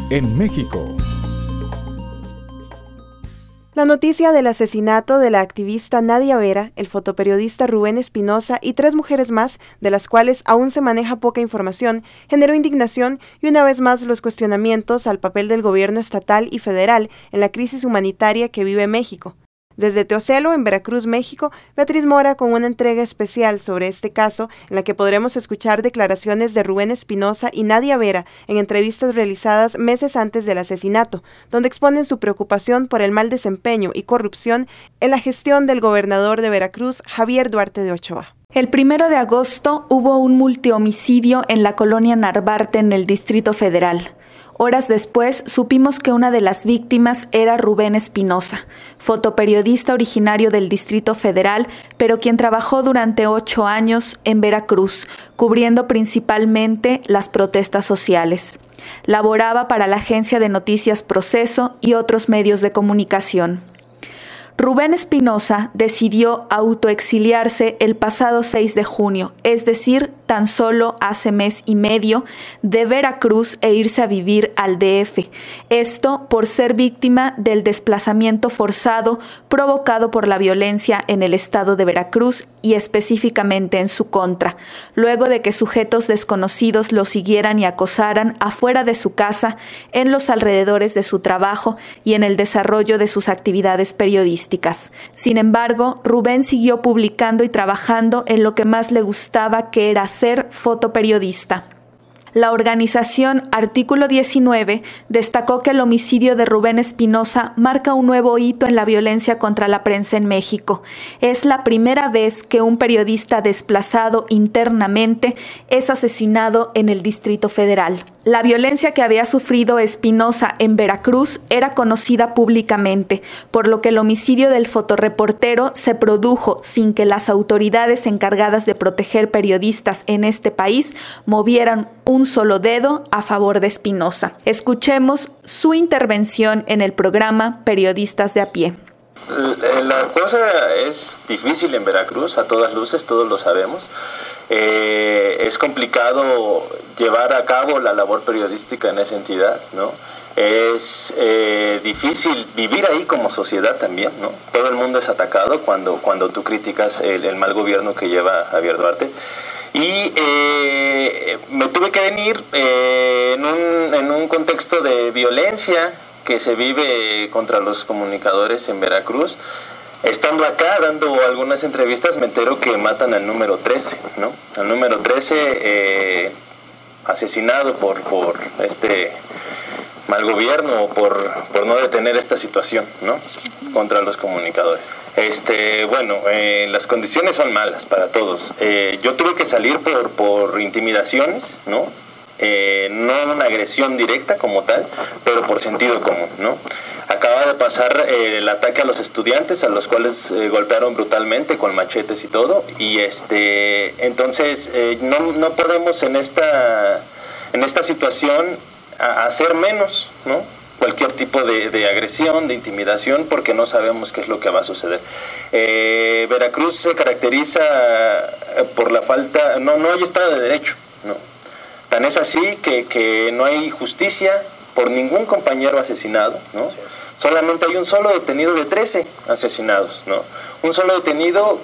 en México. La noticia del asesinato de la activista Nadia Vera, el fotoperiodista Rubén Espinosa y 3 mujeres más, de las cuales aún se maneja poca información, generó indignación y una vez más los cuestionamientos al papel del gobierno estatal y federal en la crisis humanitaria que vive México. Desde Teocelo, en Veracruz, México, Beatriz Mora con una entrega especial sobre este caso, en la que podremos escuchar declaraciones de Rubén Espinosa y Nadia Vera en entrevistas realizadas meses antes del asesinato, donde exponen su preocupación por el mal desempeño y corrupción en la gestión del gobernador de Veracruz, Javier Duarte de Ochoa. El 1 de agosto hubo un multihomicidio en la colonia Narvarte, en el Distrito Federal. Horas después, supimos que una de las víctimas era Rubén Espinosa, fotoperiodista originario del Distrito Federal, pero quien trabajó durante 8 años en Veracruz, cubriendo principalmente las protestas sociales. Laboraba para la agencia de noticias Proceso y otros medios de comunicación. Rubén Espinosa decidió autoexiliarse el pasado 6 de junio, es decir, tan solo hace mes y medio, de Veracruz e irse a vivir al DF. Esto por ser víctima del desplazamiento forzado provocado por la violencia en el estado de Veracruz y específicamente en su contra, luego de que sujetos desconocidos lo siguieran y acosaran afuera de su casa, en los alrededores de su trabajo y en el desarrollo de sus actividades periodísticas. Sin embargo, Rubén siguió publicando y trabajando en lo que más le gustaba, que era ser fotoperiodista. La organización Artículo 19 destacó que el homicidio de Rubén Espinosa marca un nuevo hito en la violencia contra la prensa en México. Es la primera vez que un periodista desplazado internamente es asesinado en el Distrito Federal. La violencia que había sufrido Espinosa en Veracruz era conocida públicamente, por lo que el homicidio del fotoreportero se produjo sin que las autoridades encargadas de proteger periodistas en este país movieran un solo dedo a favor de Espinosa. Escuchemos su intervención en el programa Periodistas de a Pie. La cosa es difícil en Veracruz, a todas luces, todos lo sabemos. Es complicado llevar a cabo la labor periodística en esa entidad, ¿no? Es difícil vivir ahí como sociedad también, ¿no? Todo el mundo es atacado cuando tú criticas el mal gobierno que lleva Javier Duarte. Y me tuve que venir en un contexto de violencia que se vive contra los comunicadores en Veracruz. Estando acá dando algunas entrevistas, me entero que matan al número 13, ¿no? Al número 13 asesinado por este mal gobierno, por no detener esta situación, ¿no? Contra los comunicadores. Las condiciones son malas para todos. Yo tuve que salir por intimidaciones, ¿no? No una agresión directa como tal, pero por sentido común, ¿no? Acaba de pasar el ataque a los estudiantes, a los cuales golpearon brutalmente con machetes y todo, y entonces no podemos en esta situación hacer menos, ¿no? Cualquier tipo de agresión, de intimidación, porque no sabemos qué es lo que va a suceder. Veracruz se caracteriza por la falta, no hay Estado de Derecho, ¿no? Tan es así que no hay justicia por ningún compañero asesinado, ¿no? Solamente hay un solo detenido de 13 asesinados, ¿no? Un solo detenido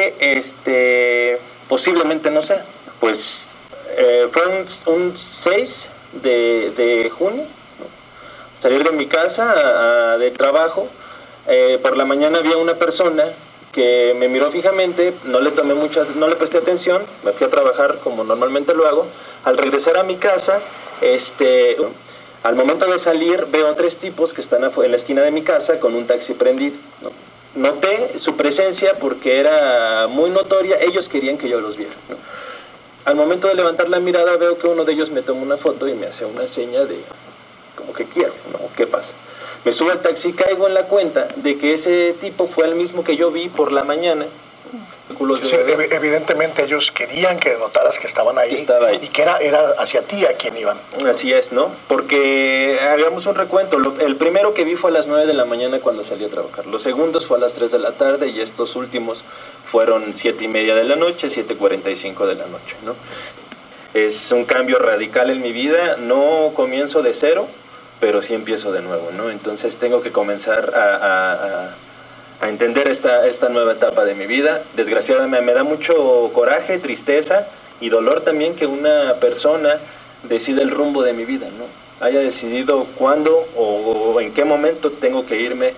que posiblemente no sea. Pues fue un 6 de junio, ¿no? Salir de mi casa de trabajo, por la mañana había una persona que me miró fijamente, no le presté atención, me fui a trabajar como normalmente lo hago. Al regresar a mi casa, al momento de salir veo a 3 tipos que están en la esquina de mi casa con un taxi prendido, ¿no? Noté su presencia porque era muy notoria, ellos querían que yo los viera, ¿no? Al momento de levantar la mirada veo que uno de ellos me toma una foto y me hace una seña de como que quiero, ¿no? ¿Qué pasa? Me subo al taxi y caigo en la cuenta de que ese tipo fue el mismo que yo vi por la mañana. Sí, evidentemente ellos querían que notaras que estaban ahí, y que era hacia ti a quien iban. Así es, ¿no? Porque hagamos un recuento. El primero que vi fue a las 9 de la mañana cuando salí a trabajar. Los segundos fue a las 3 de la tarde y estos últimos fueron 7:30 de la noche, 7:45 de la noche, ¿no? Es un cambio radical en mi vida. No comienzo de cero, pero sí empiezo de nuevo, ¿no? Entonces tengo que comenzar a entender esta nueva etapa de mi vida. Desgraciadamente me da mucho coraje, tristeza y dolor también que una persona decida el rumbo de mi vida, ¿no? Haya decidido cuándo o en qué momento tengo que irme.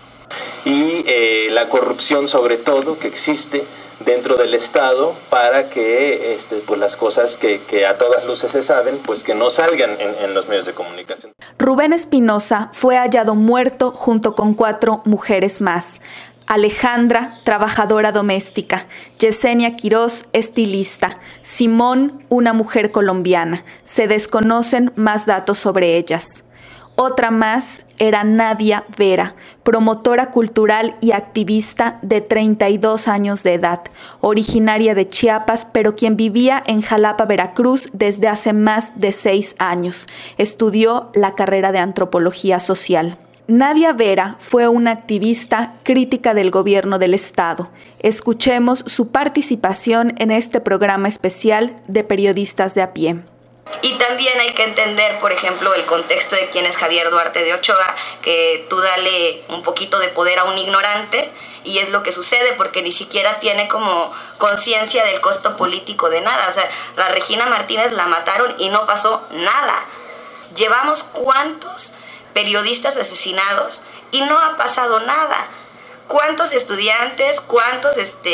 Y la corrupción sobre todo que existe dentro del Estado para que pues las cosas que a todas luces se saben, pues que no salgan en los medios de comunicación. Rubén Espinosa fue hallado muerto junto con 4 mujeres más. Alejandra, trabajadora doméstica, Yesenia Quirós, estilista, Simón, una mujer colombiana. Se desconocen más datos sobre ellas. Otra más era Nadia Vera, promotora cultural y activista de 32 años de edad, originaria de Chiapas, pero quien vivía en Jalapa, Veracruz, desde hace más de 6 años. Estudió la carrera de antropología social. Nadia Vera fue una activista crítica del gobierno del Estado. Escuchemos su participación en este programa especial de Periodistas de a pie. Y también hay que entender, por ejemplo, el contexto de quién es Javier Duarte de Ochoa, que tú dale un poquito de poder a un ignorante y es lo que sucede porque ni siquiera tiene como conciencia del costo político de nada. O sea, la Regina Martínez la mataron y no pasó nada. Llevamos ¿cuántos periodistas asesinados y no ha pasado nada? ¿Cuántos estudiantes, cuántos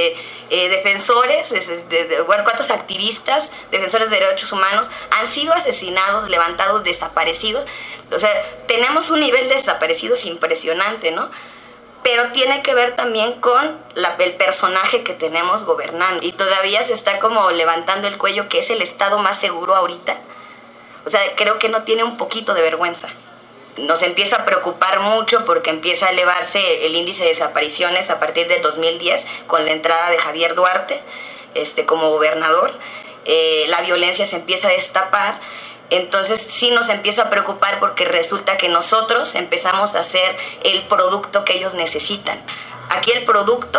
defensores, cuántos activistas, defensores de derechos humanos han sido asesinados, levantados, desaparecidos? O sea, tenemos un nivel de desaparecidos impresionante, ¿no? Pero tiene que ver también con el personaje que tenemos gobernando. Y todavía se está como levantando el cuello que es el estado más seguro ahorita. O sea, creo que no tiene un poquito de vergüenza. Nos empieza a preocupar mucho porque empieza a elevarse el índice de desapariciones a partir del 2010 con la entrada de Javier Duarte como gobernador. La violencia se empieza a destapar, entonces sí nos empieza a preocupar porque resulta que nosotros empezamos a ser el producto que ellos necesitan. Aquí el producto,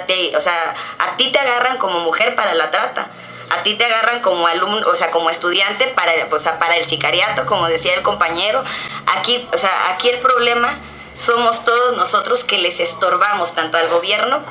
a ti te agarran como mujer para la trata. A ti te agarran como alumno, como estudiante para el sicariato, como decía el compañero. Aquí el problema somos todos nosotros que les estorbamos tanto al gobierno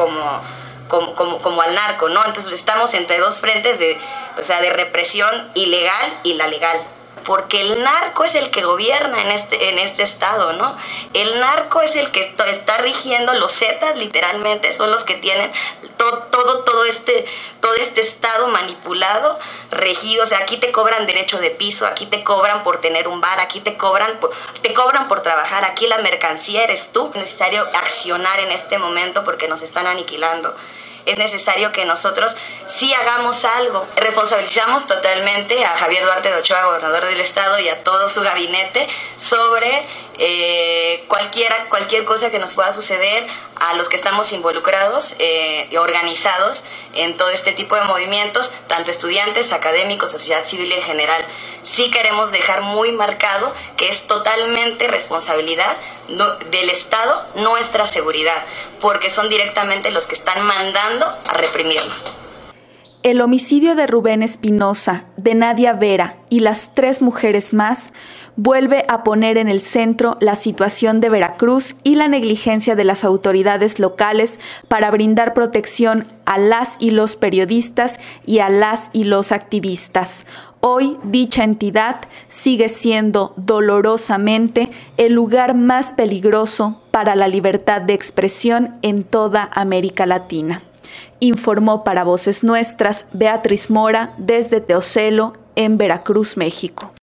como al narco, ¿no? Entonces estamos entre dos frentes de represión ilegal y la legal. Porque el narco es el que gobierna en este estado, ¿no? El narco es el que está rigiendo, los zetas literalmente son los que tienen todo este estado manipulado, regido. O sea, aquí te cobran derecho de piso, aquí te cobran por tener un bar, aquí te cobran por trabajar, aquí la mercancía eres tú. Es necesario accionar en este momento porque nos están aniquilando. Es necesario que nosotros sí hagamos algo. Responsabilizamos totalmente a Javier Duarte de Ochoa, gobernador del estado, y a todo su gabinete sobre cualquier cosa que nos pueda suceder a los que estamos involucrados y organizados en todo este tipo de movimientos, tanto estudiantes, académicos, sociedad civil en general. Sí queremos dejar muy marcado que es totalmente responsabilidad del Estado nuestra seguridad, porque son directamente los que están mandando a reprimirnos. El homicidio de Rubén Espinosa, de Nadia Vera y las 3 mujeres más vuelve a poner en el centro la situación de Veracruz y la negligencia de las autoridades locales para brindar protección a las y los periodistas y a las y los activistas. Hoy, dicha entidad sigue siendo dolorosamente el lugar más peligroso para la libertad de expresión en toda América Latina. Informó para Voces Nuestras Beatriz Mora desde Teocelo, en Veracruz, México.